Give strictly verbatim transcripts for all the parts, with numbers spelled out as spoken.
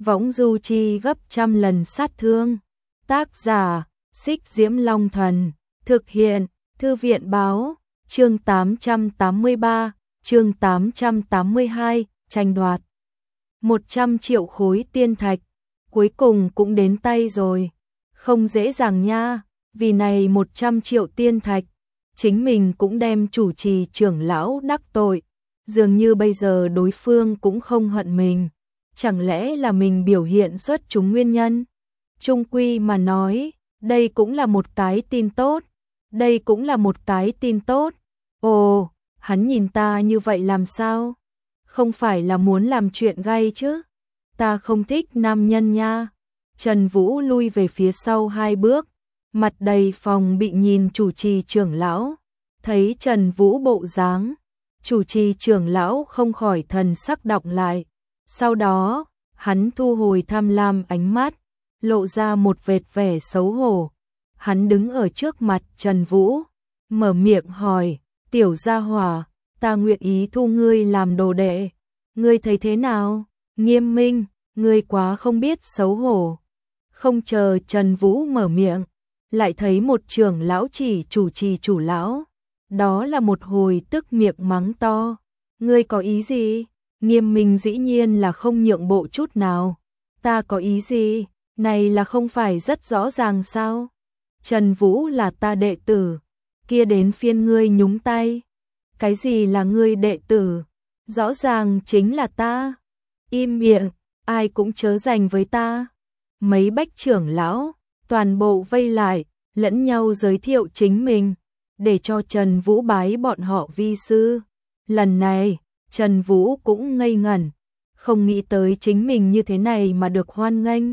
võng du chi gấp trăm lần sát thương. Tác giả, Xích Diễm Long Thần, thực hiện, Thư viện Báo, chương tám trăm tám mươi ba, chương tám trăm tám mươi hai, tranh đoạt. một trăm triệu khối tiên thạch, cuối cùng cũng đến tay rồi. Không dễ dàng nha, vì này một trăm triệu tiên thạch, chính mình cũng đem chủ trì trưởng lão đắc tội. Dường như bây giờ đối phương cũng không hận mình. Chẳng lẽ là mình biểu hiện xuất chúng nguyên nhân? Trung quy mà nói, đây cũng là một cái tin tốt. Đây cũng là một cái tin tốt. Ồ, hắn nhìn ta như vậy làm sao? Không phải là muốn làm chuyện gay chứ? Ta không thích nam nhân nha. Trần Vũ lui về phía sau hai bước, mặt đầy phòng bị nhìn chủ trì trưởng lão. Thấy Trần Vũ bộ dáng, chủ trì trưởng lão không khỏi thần sắc đọng lại. Sau đó, hắn thu hồi tham lam ánh mắt, lộ ra một vệt vẻ xấu hổ. Hắn đứng ở trước mặt Trần Vũ, mở miệng hỏi, tiểu gia hỏa, ta nguyện ý thu ngươi làm đồ đệ. Ngươi thấy thế nào? Nghiêm Minh, ngươi quá không biết xấu hổ. Không chờ Trần Vũ mở miệng, lại thấy một trưởng lão chỉ chủ trì chủ lão. Đó là một hồi tức miệng mắng to. Ngươi có ý gì? Nghiêm Minh dĩ nhiên là không nhượng bộ chút nào. Ta có ý gì? Này là không phải rất rõ ràng sao? Trần Vũ là ta đệ tử, kia đến phiên ngươi nhúng tay. Cái gì là ngươi đệ tử? Rõ ràng chính là ta. Im miệng, ai cũng chớ giành với ta. Mấy bách trưởng lão, toàn bộ vây lại, lẫn nhau giới thiệu chính mình, để cho Trần Vũ bái bọn họ vi sư. Lần này, Trần Vũ cũng ngây ngẩn, không nghĩ tới chính mình như thế này mà được hoan nghênh.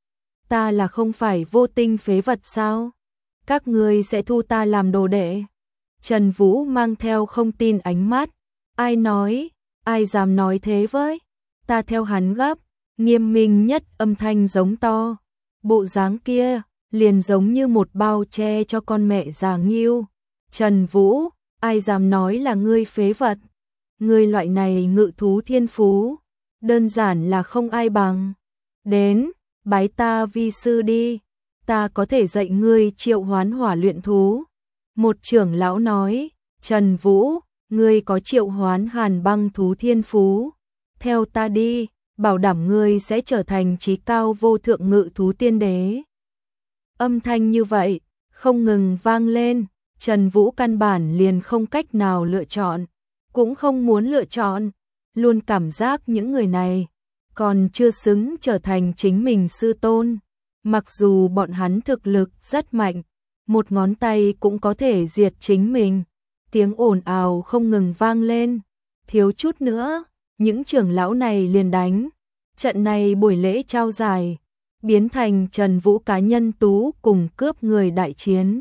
Ta là không phải vô tinh phế vật sao? Các ngươi sẽ thu ta làm đồ đệ? Trần Vũ mang theo không tin ánh mắt. Ai nói? Ai dám nói thế với? Ta theo hắn gấp. Nghiêm Minh nhất âm thanh giống to. Bộ dáng kia, liền giống như một bao che cho con mẹ già nghiêu. Trần Vũ, ai dám nói là ngươi phế vật? Ngươi loại này ngự thú thiên phú, đơn giản là không ai bằng. Đến, bái ta vi sư đi, ta có thể dạy ngươi triệu hoán hỏa luyện thú. Một trưởng lão nói, Trần Vũ, ngươi có triệu hoán hàn băng thú thiên phú. Theo ta đi, bảo đảm ngươi sẽ trở thành chí cao vô thượng ngự thú tiên đế. Âm thanh như vậy, không ngừng vang lên, Trần Vũ căn bản liền không cách nào lựa chọn, cũng không muốn lựa chọn, luôn cảm giác những người này còn chưa xứng trở thành chính mình sư tôn. Mặc dù bọn hắn thực lực rất mạnh, một ngón tay cũng có thể diệt chính mình. Tiếng ồn ào không ngừng vang lên, thiếu chút nữa, những trưởng lão này liền đánh. Trận này buổi lễ trao giải, biến thành Trần Vũ cá nhân tú cùng cướp người đại chiến.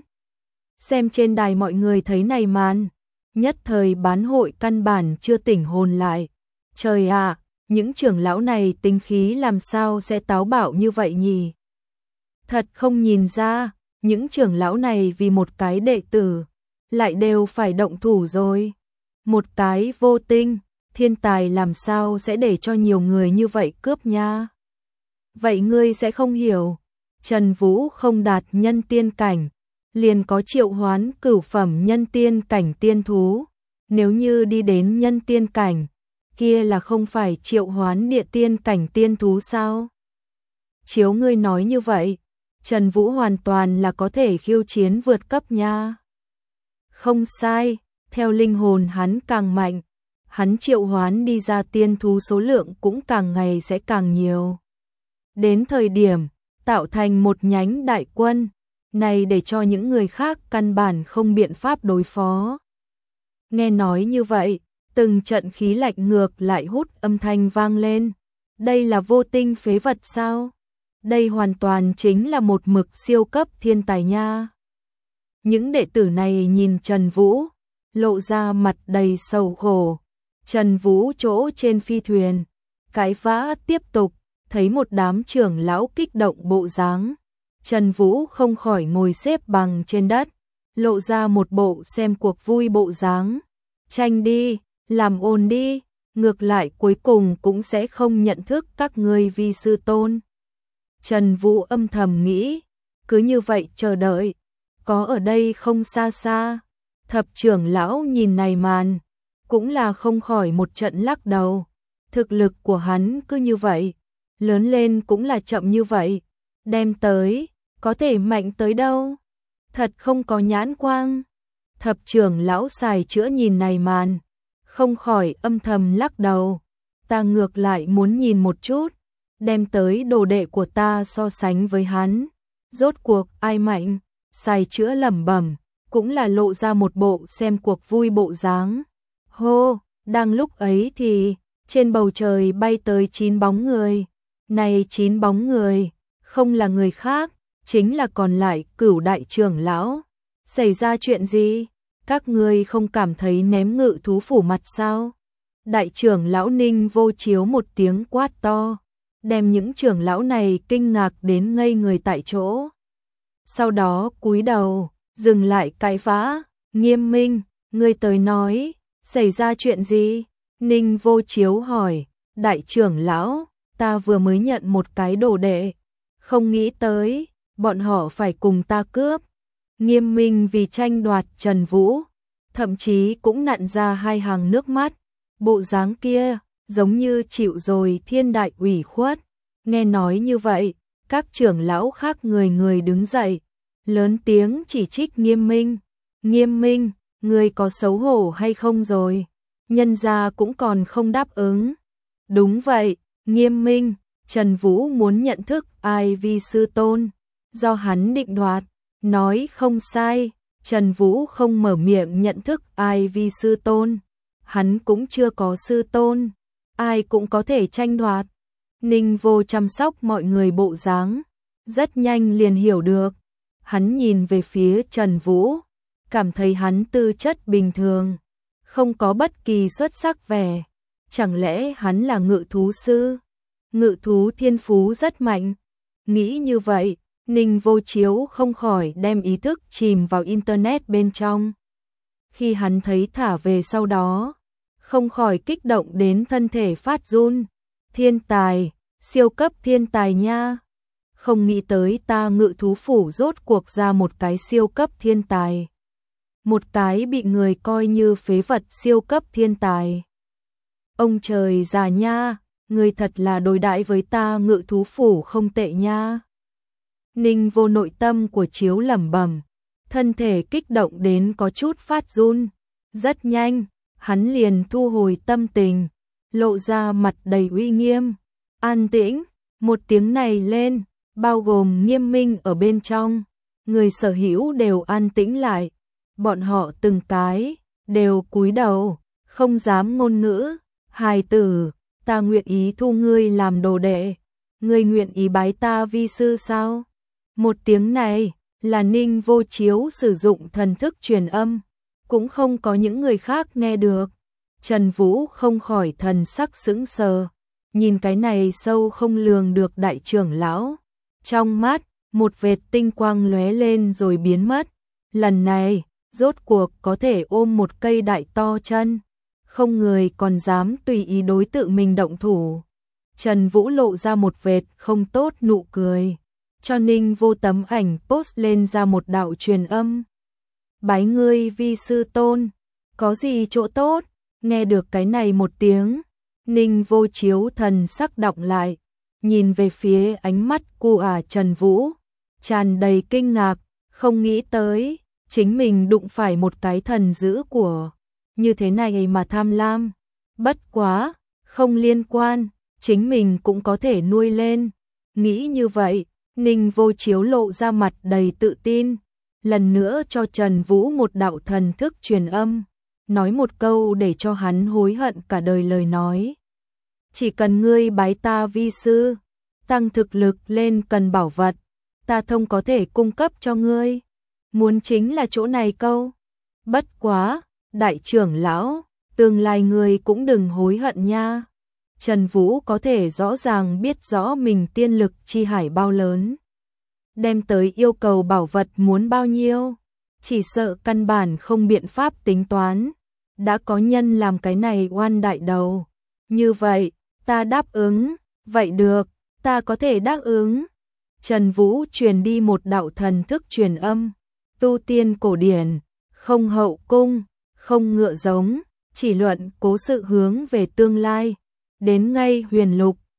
Xem trên đài mọi người thấy này màn, nhất thời bán hội căn bản chưa tỉnh hồn lại. Trời ạ, những trưởng lão này tính khí làm sao sẽ táo bạo như vậy nhỉ? Thật không nhìn ra, những trưởng lão này vì một cái đệ tử, lại đều phải động thủ rồi. Một cái vô tinh, thiên tài làm sao sẽ để cho nhiều người như vậy cướp nha? Vậy ngươi sẽ không hiểu, Trần Vũ không đạt nhân tiên cảnh, liền có triệu hoán cửu phẩm nhân tiên cảnh tiên thú. Nếu như đi đến nhân tiên cảnh, kia là không phải triệu hoán địa tiên cảnh tiên thú sao? Chiếu ngươi nói như vậy, Trần Vũ hoàn toàn là có thể khiêu chiến vượt cấp nha. Không sai, theo linh hồn hắn càng mạnh, hắn triệu hoán đi ra tiên thú số lượng cũng càng ngày sẽ càng nhiều. Đến thời điểm, tạo thành một nhánh đại quân, này để cho những người khác căn bản không biện pháp đối phó. Nghe nói như vậy, từng trận khí lạnh ngược lại hút âm thanh vang lên. Đây là vô tinh phế vật sao? Đây hoàn toàn chính là một mực siêu cấp thiên tài nha. Những đệ tử này nhìn Trần Vũ, lộ ra mặt đầy sầu khổ. Trần Vũ chỗ trên phi thuyền, cái vã tiếp tục, thấy một đám trưởng lão kích động bộ dáng. Trần Vũ không khỏi ngồi xếp bằng trên đất, lộ ra một bộ xem cuộc vui bộ dáng. Tranh đi, làm ồn đi, ngược lại cuối cùng cũng sẽ không nhận thức các ngươi vi sư tôn. Trần Vũ âm thầm nghĩ, cứ như vậy chờ đợi, có ở đây không xa xa. Thập trưởng lão nhìn này màn, cũng là không khỏi một trận lắc đầu. Thực lực của hắn cứ như vậy, lớn lên cũng là chậm như vậy, đem tới, có thể mạnh tới đâu. Thật không có nhãn quang. Thập trưởng lão xài chữa nhìn này màn, không khỏi âm thầm lắc đầu. Ta ngược lại muốn nhìn một chút, đem tới đồ đệ của ta so sánh với hắn. Rốt cuộc ai mạnh, xài chữa lẩm bẩm, cũng là lộ ra một bộ xem cuộc vui bộ dáng. Hô, đang lúc ấy thì trên bầu trời bay tới chín bóng người. Này chín bóng người, không là người khác, chính là còn lại Cửu đại trưởng lão. Xảy ra chuyện gì? Các ngươi không cảm thấy ném Ngự thú phủ mặt sao? Đại trưởng lão Ninh Vô Chiếu một tiếng quát to, đem những trưởng lão này kinh ngạc đến ngây người tại chỗ. Sau đó cúi đầu, dừng lại cãi vã, Nghiêm Minh, ngươi tới nói, xảy ra chuyện gì? Ninh Vô Chiếu hỏi, đại trưởng lão, ta vừa mới nhận một cái đồ đệ, không nghĩ tới, bọn họ phải cùng ta cướp. Nghiêm Minh vì tranh đoạt Trần Vũ, thậm chí cũng nặn ra hai hàng nước mắt, bộ dáng kia, giống như chịu rồi thiên đại ủy khuất. Nghe nói như vậy, các trưởng lão khác người người đứng dậy, lớn tiếng chỉ trích Nghiêm Minh. Nghiêm Minh, ngươi có xấu hổ hay không rồi? Nhân gia cũng còn không đáp ứng. Đúng vậy, Nghiêm Minh, Trần Vũ muốn nhận thức ai vi sư tôn, do hắn định đoạt. Nói không sai, Trần Vũ không mở miệng nhận thức ai vi sư tôn. Hắn cũng chưa có sư tôn, ai cũng có thể tranh đoạt. Ninh Vô chăm sóc mọi người bộ dáng, rất nhanh liền hiểu được. Hắn nhìn về phía Trần Vũ, cảm thấy hắn tư chất bình thường, không có bất kỳ xuất sắc vẻ. Chẳng lẽ hắn là ngự thú sư? Ngự thú thiên phú rất mạnh. Nghĩ như vậy, Ninh Vô Chiếu không khỏi đem ý thức chìm vào internet bên trong. Khi hắn thấy thả về sau đó, không khỏi kích động đến thân thể phát run. Thiên tài, siêu cấp thiên tài nha. Không nghĩ tới ta Ngự thú phủ rốt cuộc ra một cái siêu cấp thiên tài. Một cái bị người coi như phế vật siêu cấp thiên tài. Ông trời già nha, người thật là đối đãi với ta Ngự thú phủ không tệ nha. Ninh Vô nội tâm của Chiếu lẩm bẩm, thân thể kích động đến có chút phát run. Rất nhanh, hắn liền thu hồi tâm tình, lộ ra mặt đầy uy nghiêm. An tĩnh, một tiếng này lên, bao gồm Nghiêm Minh ở bên trong, người sở hữu đều an tĩnh lại. Bọn họ từng cái đều cúi đầu, không dám ngôn ngữ. Hài tử, ta nguyện ý thu ngươi làm đồ đệ. Ngươi nguyện ý bái ta vi sư sao? Một tiếng này là Ninh Vô Chiếu sử dụng thần thức truyền âm, cũng không có những người khác nghe được. Trần Vũ không khỏi thần sắc sững sờ, nhìn cái này sâu không lường được đại trưởng lão. Trong mắt, một vệt tinh quang lóe lên rồi biến mất. Lần này, rốt cuộc có thể ôm một cây đại to chân. Không người còn dám tùy ý đối tự mình động thủ. Trần Vũ lộ ra một vệt không tốt nụ cười, cho Ninh Vô tấm ảnh post lên ra một đạo truyền âm. Bái ngươi vi sư tôn, có gì chỗ tốt? Nghe được cái này một tiếng, Ninh Vô Chiếu thần sắc đọng lại, nhìn về phía ánh mắt cu ả Trần Vũ, tràn đầy kinh ngạc, không nghĩ tới, chính mình đụng phải một cái thần dữ của như thế này mà tham lam. Bất quá, không liên quan, chính mình cũng có thể nuôi lên. Nghĩ như vậy, Ninh Vô Chiếu lộ ra mặt đầy tự tin, lần nữa cho Trần Vũ một đạo thần thức truyền âm, nói một câu để cho hắn hối hận cả đời lời nói. Chỉ cần ngươi bái ta vi sư, tăng thực lực lên cần bảo vật, ta thông có thể cung cấp cho ngươi. Muốn chính là chỗ này câu. Bất quá, đại trưởng lão, tương lai ngươi cũng đừng hối hận nha. Trần Vũ có thể rõ ràng biết rõ mình tiên lực chi hải bao lớn. Đem tới yêu cầu bảo vật muốn bao nhiêu, chỉ sợ căn bản không biện pháp tính toán. Đã có nhân làm cái này oan đại đầu, Như vậy, ta đáp ứng, vậy được, ta có thể đáp ứng. Trần Vũ truyền đi một đạo thần thức truyền âm, tu tiên cổ điển, không hậu cung, không ngựa giống, chỉ luận cố sự hướng về tương lai. Đến ngay huyền lục,